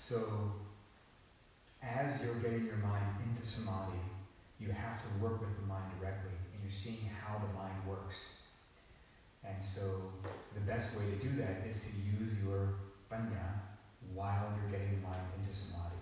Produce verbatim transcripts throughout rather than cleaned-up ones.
So as you're getting your mind into samadhi, you have to work with the mind directly, and you're seeing how the mind works. And so the best way to do that is to use your panya while you're getting the mind into samadhi.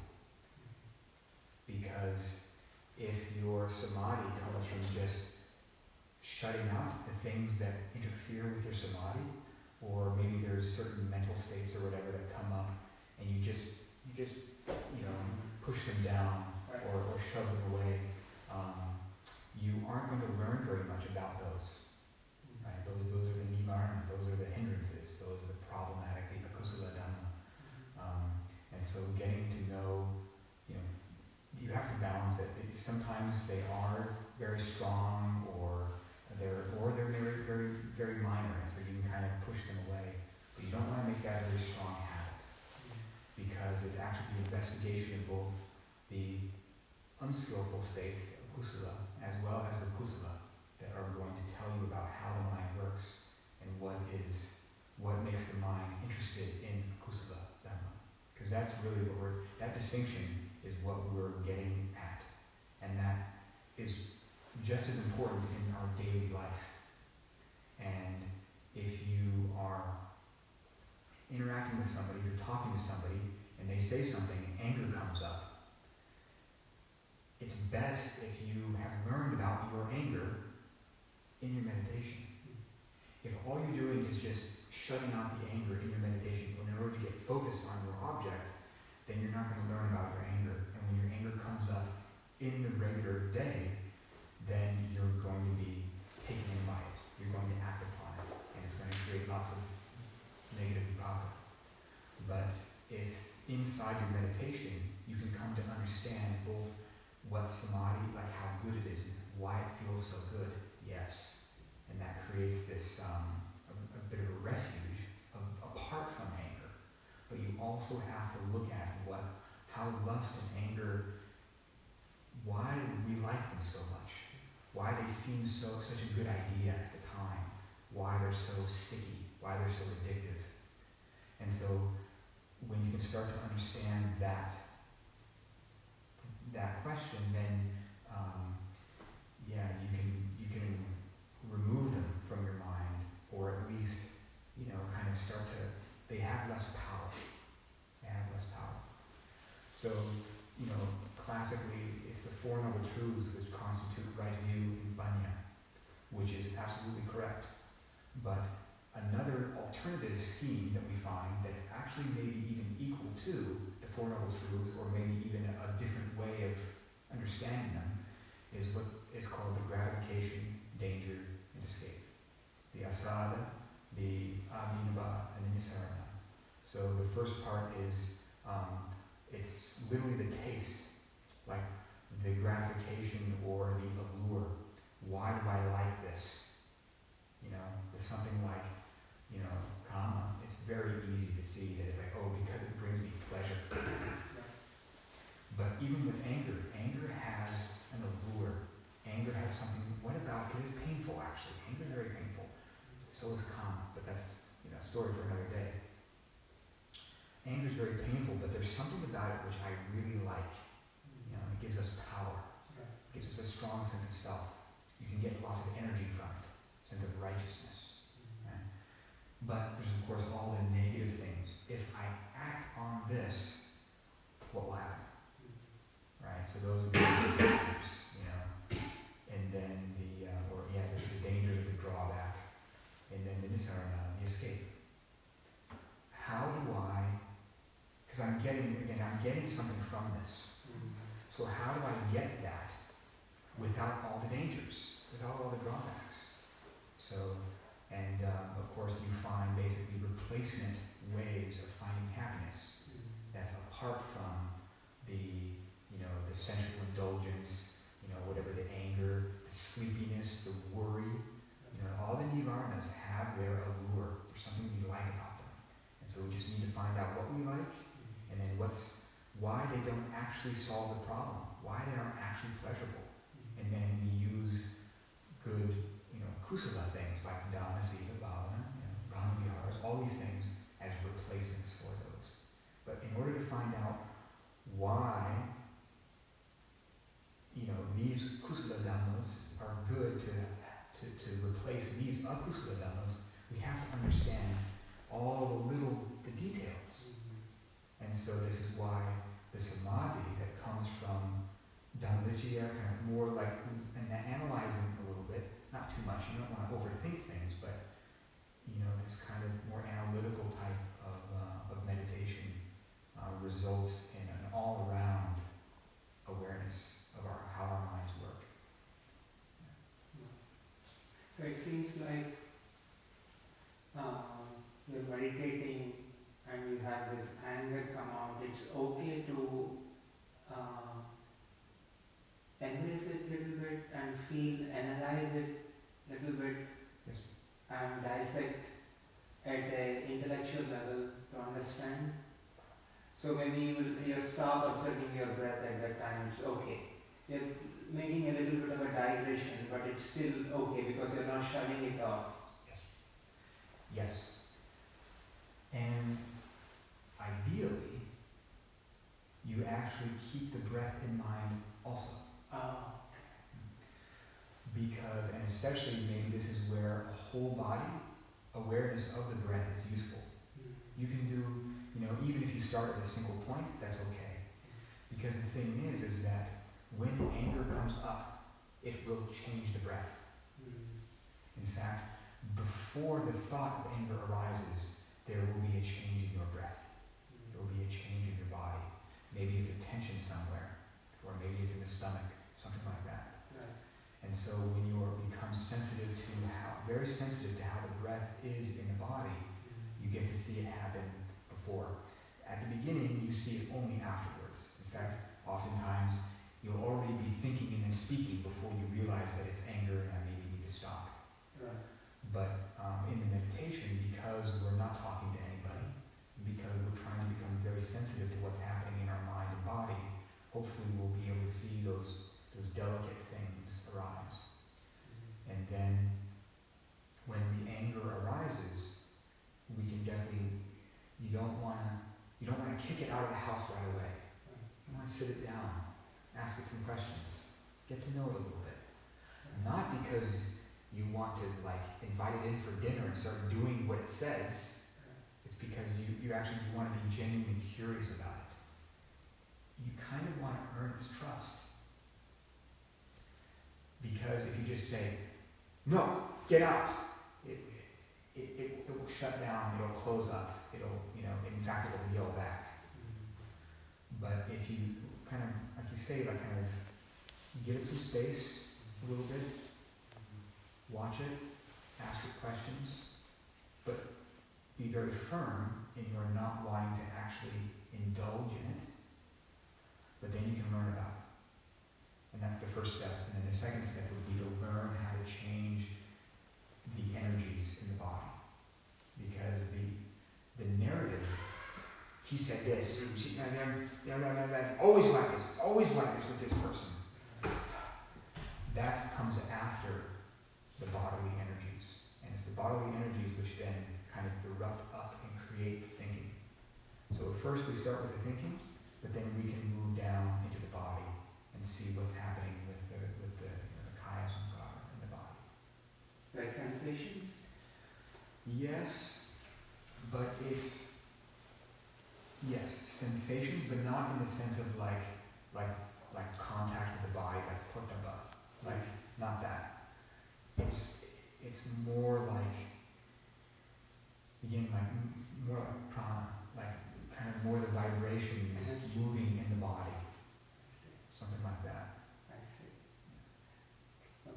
Because if your samadhi comes from just shutting out the things that interfere with your samadhi, or maybe there's certain mental states or whatever that come up, and you just you just you know push them down or, or shove them away, um, you aren't going to learn very much about those. Right? Those those are the nivarna, those are the hindrances, those are the problematic, the akusala dhamma. Um, and so getting to know, you know, you have to balance it. Sometimes they are very strong, or they're or they're very very very minor, and so you can kind of push them away. But you don't want to make that a very strong habit, because it's actually the investigation of both the unskillful states of kusala as well as the kusala that are going to tell you about how the mind works and what is what makes the mind interested in kusala dhamma. Because that's really what we're that distinction is what we're getting at, and that is just as important in our daily life. And if you are interacting with somebody, you're talking to somebody, and they say something, and anger comes up, it's best if you have learned about your anger in your meditation. If all you're doing is just shutting out the anger in your meditation in order to get focused on your object, then you're not going to learn about your anger. And when your anger comes up in the regular day, then you're going to be taken in by it. You're going to act upon it, and it's going to create lots of negative vipaka. But if inside your meditation you can come to understand both what samadhi, like how good it is, and why it feels so good, yes, and that creates this um, a, a bit of a refuge of, apart from anger. But you also have to look at what, how lust and anger, why we like them so much, why they seem so such a good idea at the time, why they're so sticky, why they're so addictive. And so when you can start to understand that that question, then um, yeah, you can you can remove them from your mind, or at least you know kind of start to. They have less power. They have less power. So you know, classically, it's the Four Noble Truths which constitute right view in Panya, which is absolutely correct. But another alternative scheme that we find that's actually maybe even equal to the Four Noble Truths, or maybe even a, a different way of understanding them, is what is called the gratification, danger, and escape. The asada, the abhinava, and the nisarana. So the first part is, um, it's literally the taste, like the gratification or the allure. Why do I like this? You know, it's something like, you know, kama. It's very easy to see that it's like, oh, because it brings me pleasure. But even with anger, anger has an allure. Anger has something, what about, it is painful actually. Anger is very painful. So is kama, but that's, you know, a story for another day. Anger is very painful, but there's something about it which I really like. You know, it gives us power. It gives us a strong sense of self. You can get lots of energy from it, sense of righteousness. Right? But there's of course all the negative things. If I act on this, what will happen? Right? So those are the dangers, you know. And then the, uh, or yeah, there's the dangers of the drawback. And then the nisarana, the escape. How do I, because I'm getting, again, I'm getting something from this. So how do I get that without all the dangers, without all the drawbacks? So, and um, of course you find basically replacement ways of finding happiness that's apart from the, you know, the sensual indulgence, you know, whatever, the anger, the sleepiness, the worry. You know, all the nivarnas have their allure. There's something we like about them. And so we just need to find out what we like, and then what's, why they don't actually solve the problem, why they aren't actually pleasurable. And then we use good, you know, kusala things like dhamma, sila, bhavana, you know, brahma viharas, all these things as replacements for those. But in order to find out why, you know, these kusala dhammas are good to, to, to replace these akusala dhammas. We have to understand all the little, the details. Mm-hmm. And so this is why the samadhi that comes from Dhammavichaya, kind of more like, and analyzing a little bit, not too much, you don't want to overthink things, but, you know, this kind of more analytical type of, uh, of meditation uh, results in an all-around awareness of our, how our minds work. So it seems like um, you're meditating and you have this anger come out. It's okay to uh, embrace it a little bit and feel, analyze it a little bit, yes, and dissect at an intellectual level to understand. So maybe you will you stop observing your breath at that time, it's okay. You're making a little bit of a digression, but it's still okay because you're not shutting it off. Yes. Yes. And ideally, you actually keep the breath in mind also. Oh. Because, and especially maybe this is where a whole body awareness of the breath is useful. Mm. You can do, you know, even if you start at a single point, that's okay. Because the thing is, is that when anger comes up, it will change the breath. Mm. In fact, before the thought of anger arises, there will be a change in your breath. Mm. There will be a change in your body. Maybe it's a tension somewhere, or maybe it's in the stomach, something like that. Right. And so when you are, become sensitive to how, very sensitive to how the breath is in the body, mm. you get to see it happen before. At the beginning, you see it only afterwards. In fact, oftentimes, you'll already be thinking and then speaking before you realize that it's anger and I maybe need to stop. Right. But um, in the meditation, because we're not talking to anybody, because we're trying to become very sensitive to what's happening in our mind and body, hopefully we'll be able to see those those delicate things arise. Mm-hmm. And then when the anger arises, we can definitely, you don't want to you don't want to kick it out of the house right away. You want to sit it down. Ask it some questions. Get to know it a little bit. Not because you want to like invite it in for dinner and start doing what it says. It's because you, you actually want to be genuinely curious about it. You kind of want to earn its trust. Because if you just say, no, get out, it, it, it, it will shut down, it'll close up, it'll, you know, in fact it'll yell back. But if you kind of, like you say, like kind of give it some space a little bit, watch it, ask it questions, but be very firm in your not wanting to actually indulge in it, but then you can learn about it. And that's the first step. And then the second step would be to learn how to change the energies in the body. Because the the narrative, he said this, she, and then, you know, no, no, no, always like this, always like this with this person. That comes after the bodily energies. And it's the bodily energies which then kind of erupt up and create thinking. So first we start with the thinking, but then we can move down into the body and see what's happening with the with the, you know, the kaya sankara in the body. Like sensations? Yes, but it's yes, sensations, but not in the sense of like like like contact with the body, like potamba, like not that. It's it's more like again like more like prana, like kind of more the vibrations moving in the body.